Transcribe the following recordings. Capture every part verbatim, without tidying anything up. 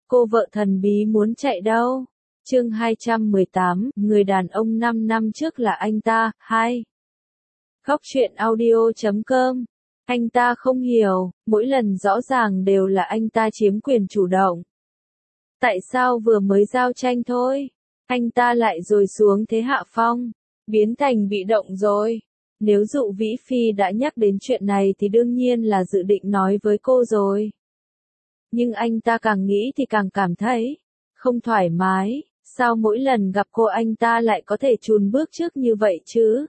Cô vợ thần bí muốn chạy đâu? Chương hai trăm mười tám, người đàn ông năm năm trước là anh ta. Hai. Góc truyện audio chấm com. Anh ta không hiểu, mỗi lần rõ ràng đều là anh ta chiếm quyền chủ động. Tại sao vừa mới giao tranh thôi, anh ta lại rồi xuống thế hạ phong, biến thành bị động rồi? Nếu Dụ Vĩ Phi đã nhắc đến chuyện này thì đương nhiên là dự định nói với cô rồi. Nhưng anh ta càng nghĩ thì càng cảm thấy không thoải mái, sao mỗi lần gặp cô anh ta lại có thể chùn bước trước như vậy chứ?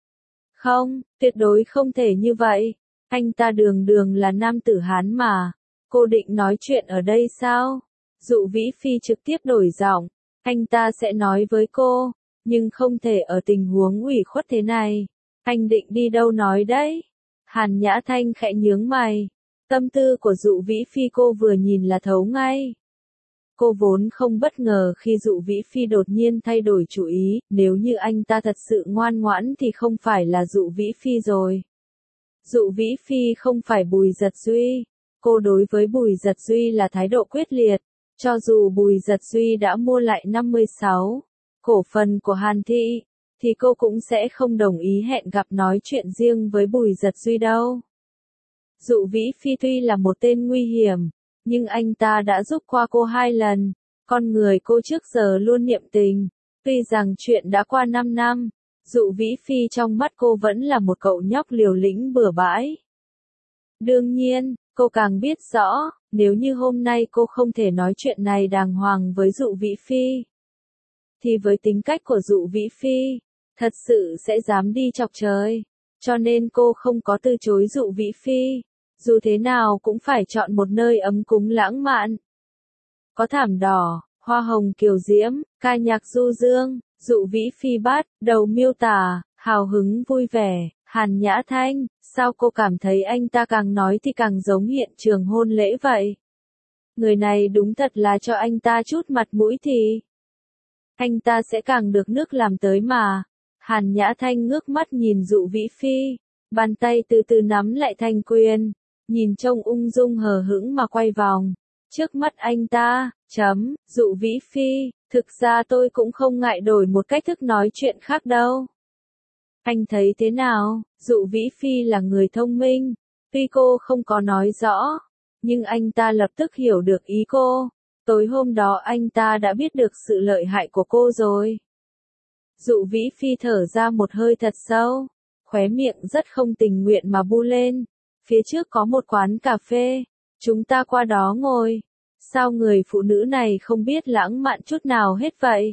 Không, tuyệt đối không thể như vậy, anh ta đường đường là nam tử Hán mà. Cô định nói chuyện ở đây sao? Dụ Vĩ Phi trực tiếp đổi giọng, anh ta sẽ nói với cô, nhưng không thể ở tình huống ủy khuất thế này. Anh định đi đâu nói đấy? Hàn Nhã Thanh khẽ nhướng mày. Tâm tư của Dụ Vĩ Phi cô vừa nhìn là thấu ngay. Cô vốn không bất ngờ khi Dụ Vĩ Phi đột nhiên thay đổi chủ ý, nếu như anh ta thật sự ngoan ngoãn thì không phải là Dụ Vĩ Phi rồi. Dụ Vĩ Phi không phải Bùi Dật Duy. Cô đối với Bùi Dật Duy là thái độ quyết liệt, cho dù Bùi Dật Duy đã mua lại năm mươi sáu cổ phần của Hàn Thị, thì cô cũng sẽ không đồng ý hẹn gặp nói chuyện riêng với Bùi Dật Duy đâu. Dụ Vĩ Phi tuy là một tên nguy hiểm, nhưng anh ta đã giúp qua cô hai lần, con người cô trước giờ luôn niệm tình. Tuy rằng chuyện đã qua năm năm, Dụ Vĩ Phi trong mắt cô vẫn là một cậu nhóc liều lĩnh bừa bãi. Đương nhiên, cô càng biết rõ, nếu như hôm nay cô không thể nói chuyện này đàng hoàng với Dụ Vĩ Phi, thì với tính cách của Dụ Vĩ Phi, thật sự sẽ dám đi chọc trời. Cho nên cô không có từ chối Dụ Vĩ Phi, dù thế nào cũng phải chọn một nơi ấm cúng lãng mạn. Có thảm đỏ, hoa hồng kiều diễm, ca nhạc du dương, Dụ Vĩ Phi bắt đầu miêu tả, hào hứng vui vẻ. Hàn Nhã Thanh, sao cô cảm thấy anh ta càng nói thì càng giống hiện trường hôn lễ vậy? Người này đúng thật là cho anh ta chút mặt mũi thì anh ta sẽ càng được nước làm tới mà. Hàn Nhã Thanh ngước mắt nhìn Dụ Vĩ Phi, bàn tay từ từ nắm lại thành quyền, nhìn trông ung dung hờ hững mà quay vòng trước mắt anh ta. Chấm, Dụ Vĩ Phi, thực ra tôi cũng không ngại đổi một cách thức nói chuyện khác đâu. Anh thấy thế nào? Dụ Vĩ Phi là người thông minh, tuy cô không có nói rõ, nhưng anh ta lập tức hiểu được ý cô. Tối hôm đó anh ta đã biết được sự lợi hại của cô rồi. Dụ Vĩ Phi thở ra một hơi thật sâu, khóe miệng rất không tình nguyện mà bu lên. Phía trước có một quán cà phê, chúng ta qua đó ngồi. Sao người phụ nữ này không biết lãng mạn chút nào hết vậy?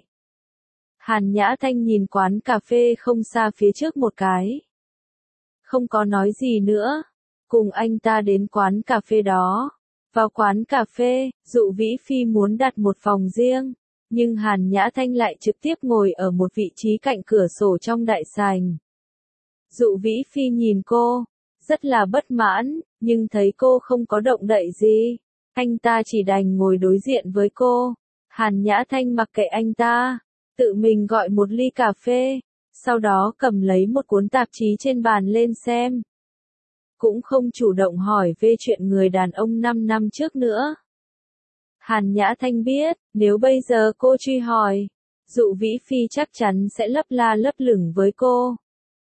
Hàn Nhã Thanh nhìn quán cà phê không xa phía trước một cái, không có nói gì nữa, cùng anh ta đến quán cà phê đó. Vào quán cà phê, Dụ Vĩ Phi muốn đặt một phòng riêng, nhưng Hàn Nhã Thanh lại trực tiếp ngồi ở một vị trí cạnh cửa sổ trong đại sảnh. Dụ Vĩ Phi nhìn cô, rất là bất mãn, nhưng thấy cô không có động đậy gì, anh ta chỉ đành ngồi đối diện với cô. Hàn Nhã Thanh mặc kệ anh ta, tự mình gọi một ly cà phê, sau đó cầm lấy một cuốn tạp chí trên bàn lên xem. Cũng không chủ động hỏi về chuyện người đàn ông năm năm trước nữa. Hàn Nhã Thanh biết, nếu bây giờ cô truy hỏi, Dụ Vĩ Phi chắc chắn sẽ lấp la lấp lửng với cô.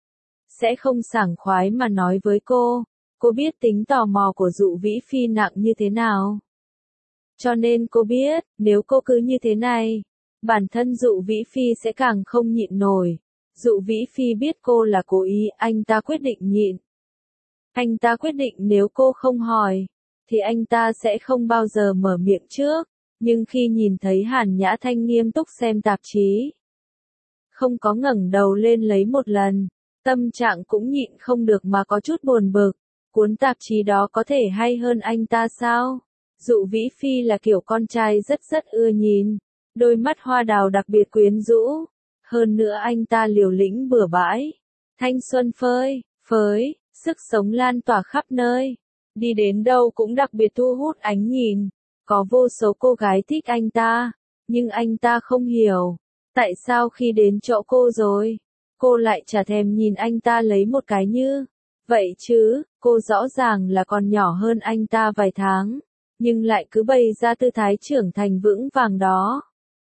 Sẽ không sảng khoái mà nói với cô. Cô biết tính tò mò của Dụ Vĩ Phi nặng như thế nào. Cho nên cô biết, nếu cô cứ như thế này, bản thân Dụ Vĩ Phi sẽ càng không nhịn nổi. Dụ Vĩ Phi biết cô là cố ý, anh ta quyết định nhịn. Anh ta quyết định nếu cô không hỏi, thì anh ta sẽ không bao giờ mở miệng trước. Nhưng khi nhìn thấy Hàn Nhã Thanh nghiêm túc xem tạp chí, không có ngẩng đầu lên lấy một lần, tâm trạng cũng nhịn không được mà có chút buồn bực. Cuốn tạp chí đó có thể hay hơn anh ta sao? Dụ Vĩ Phi là kiểu con trai rất rất ưa nhìn, đôi mắt hoa đào đặc biệt quyến rũ. Hơn nữa anh ta liều lĩnh bừa bãi, thanh xuân phơi phới, sức sống lan tỏa khắp nơi. Đi đến đâu cũng đặc biệt thu hút ánh nhìn, có vô số cô gái thích anh ta. Nhưng anh ta không hiểu, tại sao khi đến chỗ cô rồi, cô lại chả thèm nhìn anh ta lấy một cái như vậy chứ. Cô rõ ràng là còn nhỏ hơn anh ta vài tháng, nhưng lại cứ bày ra tư thái trưởng thành vững vàng đó.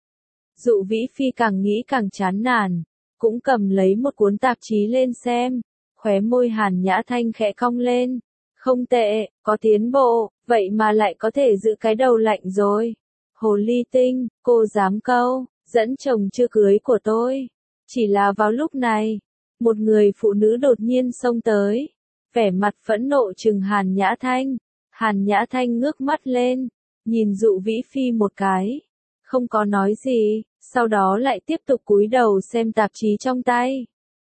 Dụ Vĩ Phi càng nghĩ càng chán nản, cũng cầm lấy một cuốn tạp chí lên xem, khóe môi Hàn Nhã Thanh khẽ cong lên. Không tệ, có tiến bộ, vậy mà lại có thể giữ cái đầu lạnh rồi. Hồ ly tinh, cô dám câu, dẫn chồng chưa cưới của tôi. Chỉ là vào lúc này, một người phụ nữ đột nhiên xông tới, vẻ mặt phẫn nộ trừng Hàn Nhã Thanh. Hàn Nhã Thanh ngước mắt lên, nhìn Dụ Vĩ Phi một cái, không có nói gì, sau đó lại tiếp tục cúi đầu xem tạp chí trong tay.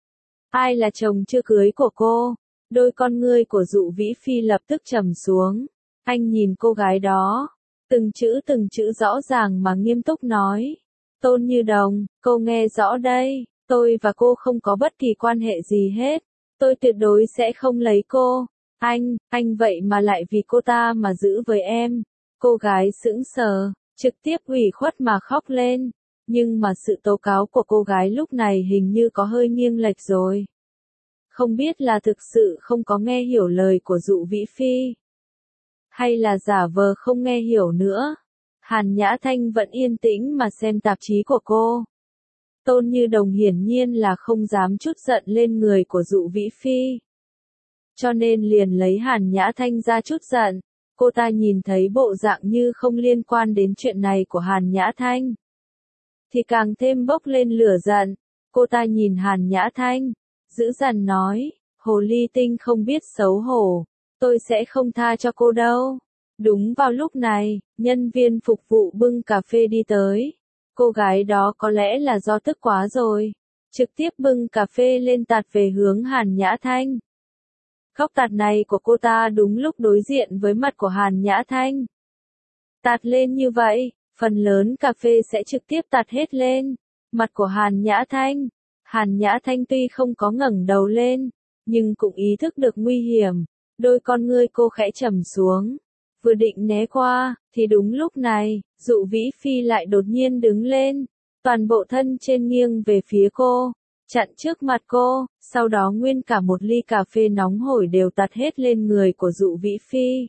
Ai là chồng chưa cưới của cô? Đôi con ngươi của Dụ Vĩ Phi lập tức trầm xuống. Anh nhìn cô gái đó, từng chữ từng chữ rõ ràng mà nghiêm túc nói. Tôn Như Đồng, cô nghe rõ đây, tôi và cô không có bất kỳ quan hệ gì hết. Tôi tuyệt đối sẽ không lấy cô. Anh, anh vậy mà lại vì cô ta mà giữ với em. Cô gái sững sờ, trực tiếp ủy khuất mà khóc lên. Nhưng mà sự tố cáo của cô gái lúc này hình như có hơi nghiêng lệch rồi. Không biết là thực sự không có nghe hiểu lời của Dụ Vĩ Phi, hay là giả vờ không nghe hiểu nữa. Hàn Nhã Thanh vẫn yên tĩnh mà xem tạp chí của cô. Tôn Như Đồng hiển nhiên là không dám trút giận lên người của Dụ Vĩ Phi, cho nên liền lấy Hàn Nhã Thanh ra trút giận. Cô ta nhìn thấy bộ dạng như không liên quan đến chuyện này của Hàn Nhã Thanh, thì càng thêm bốc lên lửa giận. Cô ta nhìn Hàn Nhã Thanh, dữ dằn nói, hồ ly tinh không biết xấu hổ, tôi sẽ không tha cho cô đâu. Đúng vào lúc này, nhân viên phục vụ bưng cà phê đi tới. Cô gái đó có lẽ là do tức quá rồi, trực tiếp bưng cà phê lên tạt về hướng Hàn Nhã Thanh. Góc tạt này của cô ta đúng lúc đối diện với mặt của Hàn Nhã Thanh. Tạt lên như vậy, phần lớn cà phê sẽ trực tiếp tạt hết lên mặt của Hàn Nhã Thanh. Hàn Nhã Thanh tuy không có ngẩng đầu lên, nhưng cũng ý thức được nguy hiểm, đôi con ngươi cô khẽ trầm xuống, vừa định né qua, thì đúng lúc này, Dụ Vĩ Phi lại đột nhiên đứng lên, toàn bộ thân trên nghiêng về phía cô, chặn trước mặt cô, sau đó nguyên cả một ly cà phê nóng hổi đều tạt hết lên người của Dụ Vĩ Phi.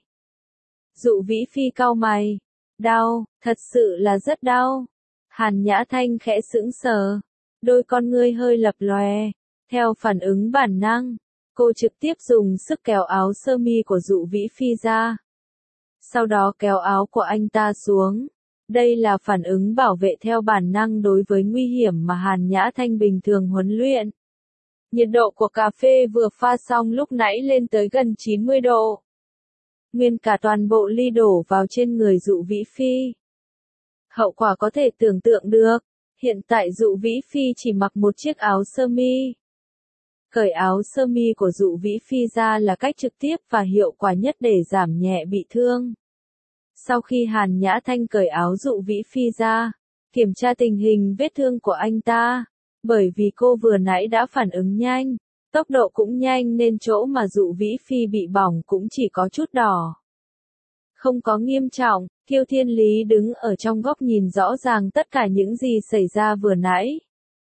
Dụ Vĩ Phi cau mày, đau, thật sự là rất đau. Hàn Nhã Thanh khẽ sững sờ, đôi con ngươi hơi lập lòe, theo phản ứng bản năng, cô trực tiếp dùng sức kéo áo sơ mi của Dụ Vĩ Phi ra. Sau đó kéo áo của anh ta xuống. Đây là phản ứng bảo vệ theo bản năng đối với nguy hiểm mà Hàn Nhã Thanh bình thường huấn luyện. Nhiệt độ của cà phê vừa pha xong lúc nãy lên tới gần chín mươi độ. Nguyên cả toàn bộ ly đổ vào trên người Dụ Vĩ Phi. Hậu quả có thể tưởng tượng được. Hiện tại Dụ Vĩ Phi chỉ mặc một chiếc áo sơ mi. Cởi áo sơ mi của Dụ Vĩ Phi ra là cách trực tiếp và hiệu quả nhất để giảm nhẹ bị thương. Sau khi Hàn Nhã Thanh cởi áo Dụ Vĩ Phi ra, kiểm tra tình hình vết thương của anh ta, bởi vì cô vừa nãy đã phản ứng nhanh, tốc độ cũng nhanh nên chỗ mà Dụ Vĩ Phi bị bỏng cũng chỉ có chút đỏ. Không có nghiêm trọng, Kiêu Thiên Lý đứng ở trong góc nhìn rõ ràng tất cả những gì xảy ra vừa nãy.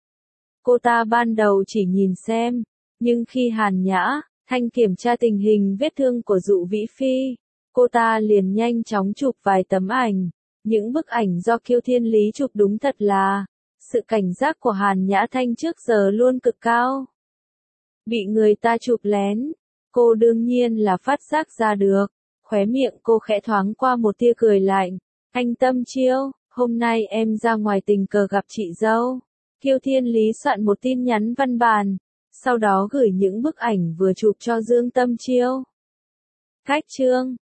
Cô ta ban đầu chỉ nhìn xem, nhưng khi Hàn Nhã Thanh kiểm tra tình hình vết thương của Dụ Vĩ Phi, cô ta liền nhanh chóng chụp vài tấm ảnh. Những bức ảnh do Kiêu Thiên Lý chụp đúng thật là, sự cảnh giác của Hàn Nhã Thanh trước giờ luôn cực cao. Bị người ta chụp lén, cô đương nhiên là phát giác ra được, khóe miệng cô khẽ thoáng qua một tia cười lạnh. Anh Tâm Chiêu, hôm nay em ra ngoài tình cờ gặp chị dâu. Kiêu Thiên Lý soạn một tin nhắn văn bản, sau đó gửi những bức ảnh vừa chụp cho Dương Tâm Chiêu. Khách trương,